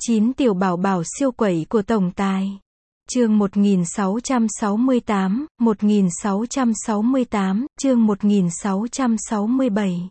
9 tiểu bảo bảo siêu quẩy của tổng tài. Chương 1668, 1668, chương 1667.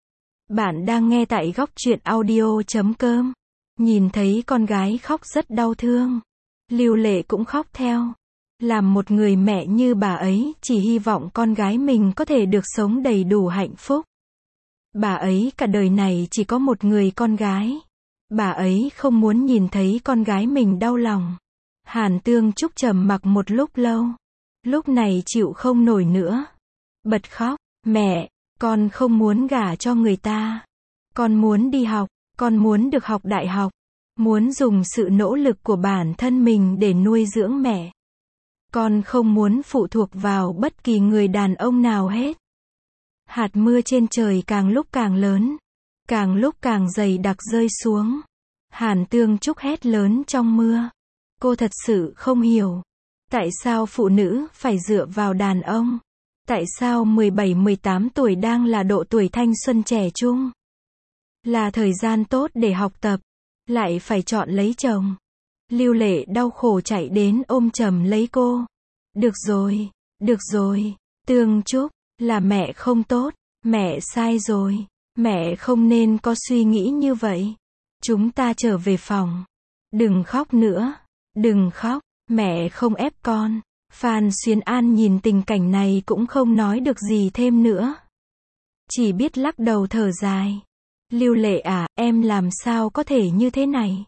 Bạn đang nghe tại góc truyện audio.com. Nhìn thấy con gái khóc rất đau thương. Lưu Lệ cũng khóc theo. Làm một người mẹ như bà ấy, chỉ hy vọng con gái mình có thể được sống đầy đủ hạnh phúc. Bà ấy cả đời này chỉ có một người con gái. Bà ấy không muốn nhìn thấy con gái mình đau lòng. Hàn Tương Trúc trầm mặc một lúc lâu. Lúc này chịu không nổi nữa. Bật khóc, mẹ, con không muốn gả cho người ta. Con muốn đi học, con muốn được học đại học. Muốn dùng sự nỗ lực của bản thân mình để nuôi dưỡng mẹ. Con không muốn phụ thuộc vào bất kỳ người đàn ông nào hết. Hạt mưa trên trời càng lúc càng lớn. Càng lúc càng dày đặc rơi xuống. Hàn Tương Trúc hét lớn trong mưa. Cô thật sự không hiểu. Tại sao phụ nữ phải dựa vào đàn ông? Tại sao 17-18 tuổi đang là độ tuổi thanh xuân trẻ trung? Là thời gian tốt để học tập. Lại phải chọn lấy chồng. Lưu Lệ đau khổ chạy đến ôm chầm lấy cô. Được rồi, Tương Trúc, là mẹ không tốt. Mẹ sai rồi. Mẹ không nên có suy nghĩ như vậy. Chúng ta trở về phòng. Đừng khóc nữa. Đừng khóc, mẹ không ép con. Phan Xuyến An nhìn tình cảnh này cũng không nói được gì thêm nữa. Chỉ biết lắc đầu thở dài. Lưu Lệ à, em làm sao có thể như thế này?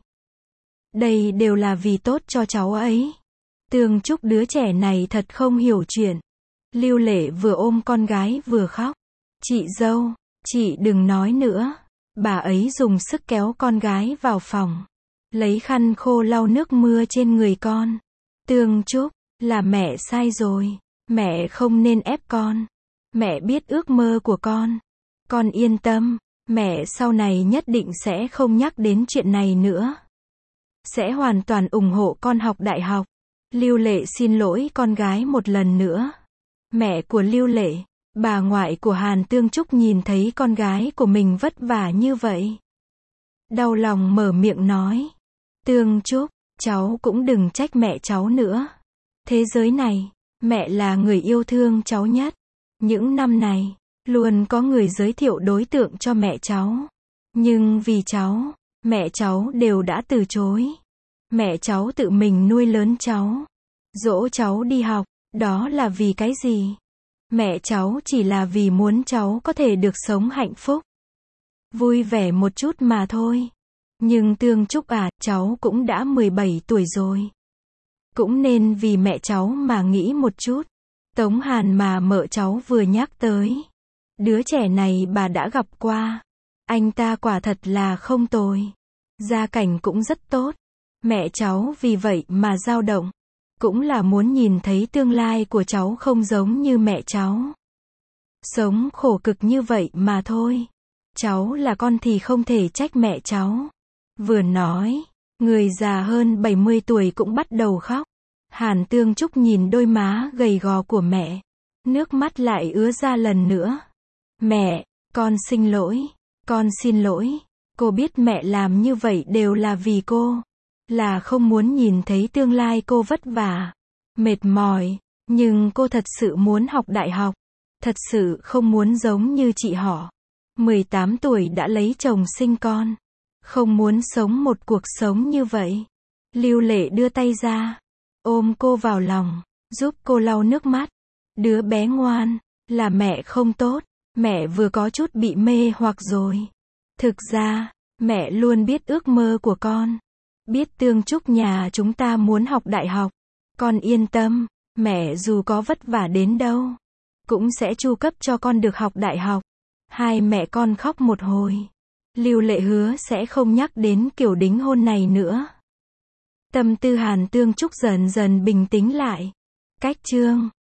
Đây đều là vì tốt cho cháu ấy. Tương Trúc đứa trẻ này thật không hiểu chuyện. Lưu Lệ vừa ôm con gái vừa khóc. Chị dâu, chị đừng nói nữa. Bà ấy dùng sức kéo con gái vào phòng. Lấy khăn khô lau nước mưa trên người con. Tương Trúc, là mẹ sai rồi. Mẹ không nên ép con. Mẹ biết ước mơ của con. Con yên tâm, mẹ sau này nhất định sẽ không nhắc đến chuyện này nữa. Sẽ hoàn toàn ủng hộ con học đại học. Lưu Lệ xin lỗi con gái một lần nữa. Mẹ của Lưu Lệ, bà ngoại của Hàn Tương Trúc nhìn thấy con gái của mình vất vả như vậy. Đau lòng mở miệng nói. Tương Trúc, cháu cũng đừng trách mẹ cháu nữa. Thế giới này, mẹ là người yêu thương cháu nhất. Những năm này, luôn có người giới thiệu đối tượng cho mẹ cháu. Nhưng vì cháu, mẹ cháu đều đã từ chối. Mẹ cháu tự mình nuôi lớn cháu. Dỗ cháu đi học, đó là vì cái gì? Mẹ cháu chỉ là vì muốn cháu có thể được sống hạnh phúc. Vui vẻ một chút mà thôi. Nhưng Tương Trúc à, cháu cũng đã 17 tuổi rồi. Cũng nên vì mẹ cháu mà nghĩ một chút. Tống Hàn mà mợ cháu vừa nhắc tới. Đứa trẻ này bà đã gặp qua. Anh ta quả thật là không tồi. Gia cảnh cũng rất tốt. Mẹ cháu vì vậy mà dao động. Cũng là muốn nhìn thấy tương lai của cháu không giống như mẹ cháu. Sống khổ cực như vậy mà thôi. Cháu là con thì không thể trách mẹ cháu. Vừa nói, người già hơn 70 tuổi cũng bắt đầu khóc. Hàn Tương Trúc nhìn đôi má gầy gò của mẹ. Nước mắt lại ứa ra lần nữa. Mẹ, con xin lỗi. Con xin lỗi. Cô biết mẹ làm như vậy đều là vì cô. Là không muốn nhìn thấy tương lai cô vất vả, mệt mỏi. Nhưng cô thật sự muốn học đại học. Thật sự không muốn giống như chị họ. 18 tuổi đã lấy chồng sinh con. Không muốn sống một cuộc sống như vậy. Lưu Lệ đưa tay ra. Ôm cô vào lòng. Giúp cô lau nước mắt. Đứa bé ngoan. Là mẹ không tốt. Mẹ vừa có chút bị mê hoặc rồi. Thực ra, mẹ luôn biết ước mơ của con. Biết Tương Trúc nhà chúng ta muốn học đại học. Con yên tâm. Mẹ dù có vất vả đến đâu, cũng sẽ chu cấp cho con được học đại học. Hai mẹ con khóc một hồi. Lưu Lệ hứa sẽ không nhắc đến kiểu đính hôn này nữa. Tâm tư Hàn Tương Trúc dần dần bình tĩnh lại. Cách chương